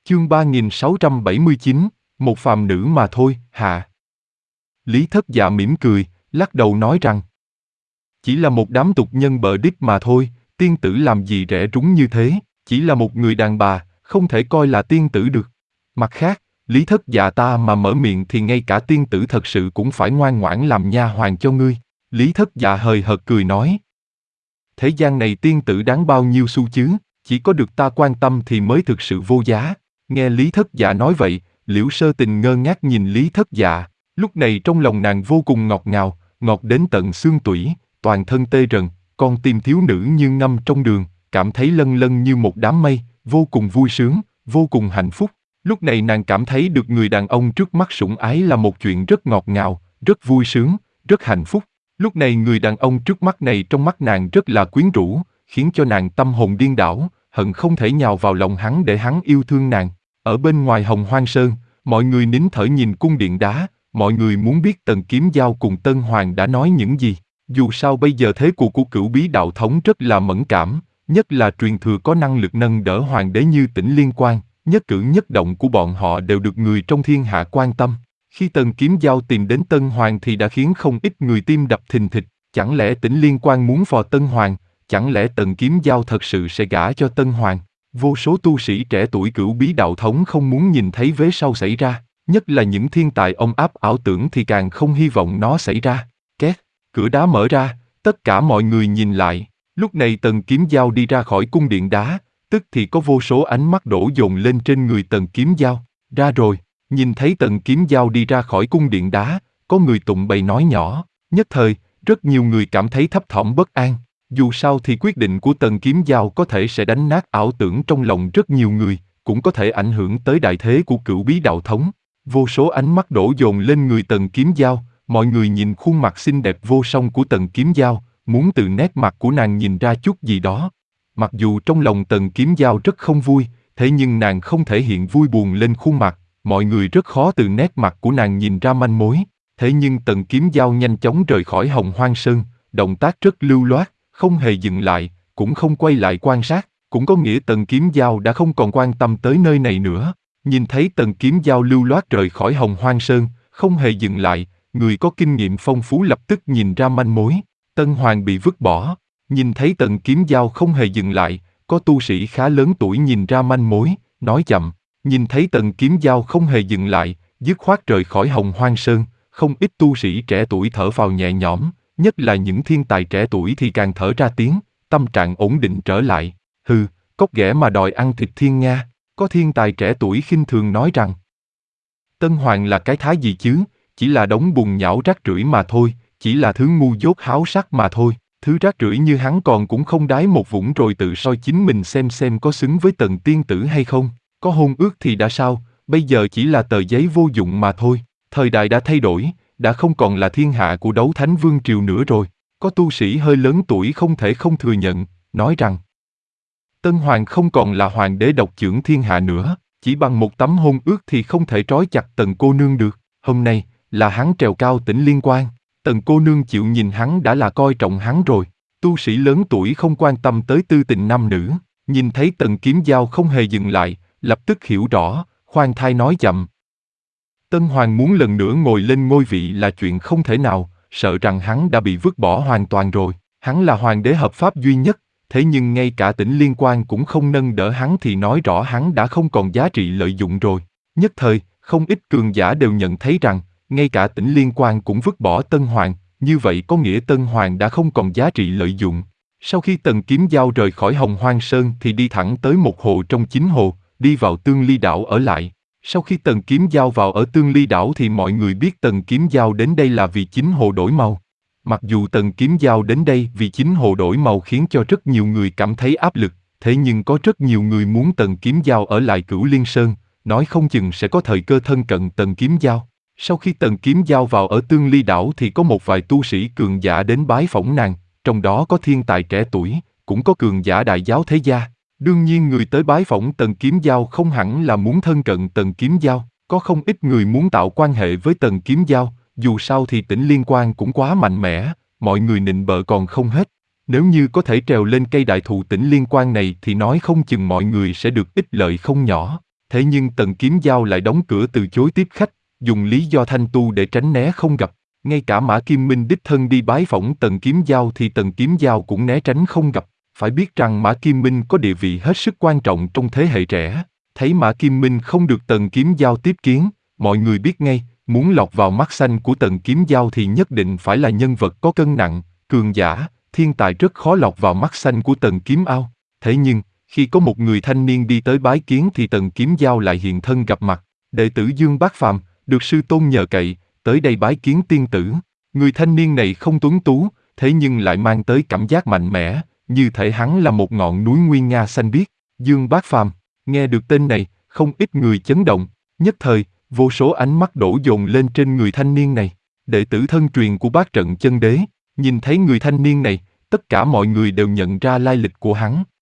Chương 3679, một phàm nữ mà thôi, hạ. Lý Thất Dạ mỉm cười, lắc đầu nói rằng chỉ là một đám tục nhân bợ đích mà thôi, tiên tử làm gì rẻ rúng như thế, chỉ là một người đàn bà, không thể coi là tiên tử được. Mặt khác, Lý Thất Dạ ta mà mở miệng thì ngay cả tiên tử thật sự cũng phải ngoan ngoãn làm nha hoàn cho ngươi. Lý Thất Dạ hời hợt cười nói. Thế gian này tiên tử đáng bao nhiêu xu chứ, chỉ có được ta quan tâm thì mới thực sự vô giá. Nghe Lý Thất Dạ nói vậy, Liễu Sơ Tình ngơ ngác nhìn Lý Thất Dạ, lúc này trong lòng nàng vô cùng ngọt ngào, ngọt đến tận xương tủy, toàn thân tê rần, con tim thiếu nữ như ngâm trong đường, cảm thấy lân lân như một đám mây, vô cùng vui sướng, vô cùng hạnh phúc. Lúc này nàng cảm thấy được người đàn ông trước mắt sủng ái là một chuyện rất ngọt ngào, rất vui sướng, rất hạnh phúc. Lúc này người đàn ông trước mắt này trong mắt nàng rất là quyến rũ, khiến cho nàng tâm hồn điên đảo, hận không thể nhào vào lòng hắn để hắn yêu thương nàng. Ở bên ngoài Hồng Hoang Sơn, mọi người nín thở nhìn cung điện đá, mọi người muốn biết Tần Kiếm Giao cùng Tân Hoàng đã nói những gì. Dù sao bây giờ thế cuộc của Cửu Bí Đạo Thống rất là mẫn cảm, nhất là truyền thừa có năng lực nâng đỡ hoàng đế như Tĩnh Liên Quan, nhất cử nhất động của bọn họ đều được người trong thiên hạ quan tâm. Khi Tần Kiếm Giao tìm đến Tân Hoàng thì đã khiến không ít người tim đập thình thịch, chẳng lẽ Tĩnh Liên Quan muốn phò Tân Hoàng, chẳng lẽ Tần Kiếm Giao thật sự sẽ gả cho Tân Hoàng? Vô số tu sĩ trẻ tuổi Cửu Bí Đạo Thống không muốn nhìn thấy vế sau xảy ra, nhất là những thiên tài ông áp ảo tưởng thì càng không hy vọng nó xảy ra. Két, cửa đá mở ra, tất cả mọi người nhìn lại, lúc này Tần Kiếm Giao đi ra khỏi cung điện đá, tức thì có vô số ánh mắt đổ dồn lên trên người Tần Kiếm Giao. Ra rồi, nhìn thấy Tần Kiếm Giao đi ra khỏi cung điện đá, có người tụng bày nói nhỏ, nhất thời, rất nhiều người cảm thấy thấp thỏm bất an. Dù sao thì quyết định của Tần Kiếm Giao có thể sẽ đánh nát ảo tưởng trong lòng rất nhiều người, cũng có thể ảnh hưởng tới đại thế của Cửu Bí Đạo Thống. Vô số ánh mắt đổ dồn lên người Tần Kiếm Giao, mọi người nhìn khuôn mặt xinh đẹp vô song của Tần Kiếm Giao, muốn từ nét mặt của nàng nhìn ra chút gì đó. Mặc dù trong lòng Tần Kiếm Giao rất không vui, thế nhưng nàng không thể hiện vui buồn lên khuôn mặt, mọi người rất khó từ nét mặt của nàng nhìn ra manh mối. Thế nhưng Tần Kiếm Giao nhanh chóng rời khỏi Hồng Hoang Sơn, động tác rất lưu loát, không hề dừng lại, cũng không quay lại quan sát, cũng có nghĩa Tần Kiếm Giao đã không còn quan tâm tới nơi này nữa. Nhìn thấy Tần Kiếm Giao lưu loát rời khỏi Hồng Hoang Sơn, không hề dừng lại, người có kinh nghiệm phong phú lập tức nhìn ra manh mối. Tân Hoàng bị vứt bỏ. Nhìn thấy Tần Kiếm Giao không hề dừng lại, có tu sĩ khá lớn tuổi nhìn ra manh mối, nói chậm. Nhìn thấy Tần Kiếm Giao không hề dừng lại, dứt khoát rời khỏi Hồng Hoang Sơn, không ít tu sĩ trẻ tuổi thở phào nhẹ nhõm, nhất là những thiên tài trẻ tuổi thì càng thở ra tiếng, tâm trạng ổn định trở lại. Hừ, cóc ghẻ mà đòi ăn thịt thiên nga. Có thiên tài trẻ tuổi khinh thường nói rằng Tân Hoàng là cái thái gì chứ, chỉ là đống bùn nhão rác rưởi mà thôi, chỉ là thứ ngu dốt háo sắc mà thôi. Thứ rác rưởi như hắn còn cũng không đái một vũng rồi tự soi chính mình xem có xứng với Tần tiên tử hay không. Có hôn ước thì đã sao, bây giờ chỉ là tờ giấy vô dụng mà thôi. Thời đại đã thay đổi, đã không còn là thiên hạ của Đấu Thánh Vương Triều nữa rồi. Có tu sĩ hơi lớn tuổi không thể không thừa nhận, nói rằng Tân Hoàng không còn là hoàng đế độc chưởng thiên hạ nữa, chỉ bằng một tấm hôn ước thì không thể trói chặt Tần cô nương được. Hôm nay, là hắn trèo cao Tĩnh Liên Quan, Tần cô nương chịu nhìn hắn đã là coi trọng hắn rồi. Tu sĩ lớn tuổi không quan tâm tới tư tình nam nữ, nhìn thấy Tần Kiếm Giao không hề dừng lại, lập tức hiểu rõ, khoan thai nói chậm. Tân Hoàng muốn lần nữa ngồi lên ngôi vị là chuyện không thể nào, sợ rằng hắn đã bị vứt bỏ hoàn toàn rồi. Hắn là hoàng đế hợp pháp duy nhất, thế nhưng ngay cả Tĩnh Liên Quan cũng không nâng đỡ hắn thì nói rõ hắn đã không còn giá trị lợi dụng rồi. Nhất thời, không ít cường giả đều nhận thấy rằng, ngay cả Tĩnh Liên Quan cũng vứt bỏ Tân Hoàng, như vậy có nghĩa Tân Hoàng đã không còn giá trị lợi dụng. Sau khi Tần Kiếm Giao rời khỏi Hồng Hoang Sơn thì đi thẳng tới một hồ trong chính hồ, đi vào Tương Ly Đảo ở lại. Sau khi Tần Kiếm Giao vào ở Tương Ly Đảo thì mọi người biết Tần Kiếm Giao đến đây là vì chính hồ đổi màu. Mặc dù Tần Kiếm Giao đến đây vì chính hồ đổi màu khiến cho rất nhiều người cảm thấy áp lực, thế nhưng có rất nhiều người muốn Tần Kiếm Giao ở lại Cửu Liên Sơn, nói không chừng sẽ có thời cơ thân cận Tần Kiếm Giao. Sau khi Tần Kiếm Giao vào ở Tương Ly Đảo thì có một vài tu sĩ cường giả đến bái phỏng nàng, trong đó có thiên tài trẻ tuổi, cũng có cường giả đại giáo thế gia. Đương nhiên người tới bái phỏng Tần Kiếm Giao không hẳn là muốn thân cận Tần Kiếm Giao, có không ít người muốn tạo quan hệ với Tần Kiếm Giao, dù sao thì Tĩnh Liên Quan cũng quá mạnh mẽ, mọi người nịnh bợ còn không hết. Nếu như có thể trèo lên cây đại thụ Tĩnh Liên Quan này thì nói không chừng mọi người sẽ được ích lợi không nhỏ. Thế nhưng Tần Kiếm Giao lại đóng cửa từ chối tiếp khách, dùng lý do thanh tu để tránh né không gặp. Ngay cả Mã Kim Minh đích thân đi bái phỏng Tần Kiếm Giao thì Tần Kiếm Giao cũng né tránh không gặp. Phải biết rằng Mã Kim Minh có địa vị hết sức quan trọng trong thế hệ trẻ. Thấy Mã Kim Minh không được Tần Kiếm Giao tiếp kiến, mọi người biết ngay, muốn lọt vào mắt xanh của Tần Kiếm Giao thì nhất định phải là nhân vật có cân nặng, cường giả, thiên tài rất khó lọt vào mắt xanh của Tần Kiếm Ao. Thế nhưng, khi có một người thanh niên đi tới bái kiến thì Tần Kiếm Giao lại hiện thân gặp mặt. Đệ tử Dương Bác Phàm, được sư tôn nhờ cậy, tới đây bái kiến tiên tử. Người thanh niên này không tuấn tú, thế nhưng lại mang tới cảm giác mạnh mẽ, như thể hắn là một ngọn núi nguy nga xanh biếc. Dương Bác Phàm, nghe được tên này, không ít người chấn động. Nhất thời, vô số ánh mắt đổ dồn lên trên người thanh niên này. Đệ tử thân truyền của Bát Trận Chân Đế, nhìn thấy người thanh niên này, tất cả mọi người đều nhận ra lai lịch của hắn.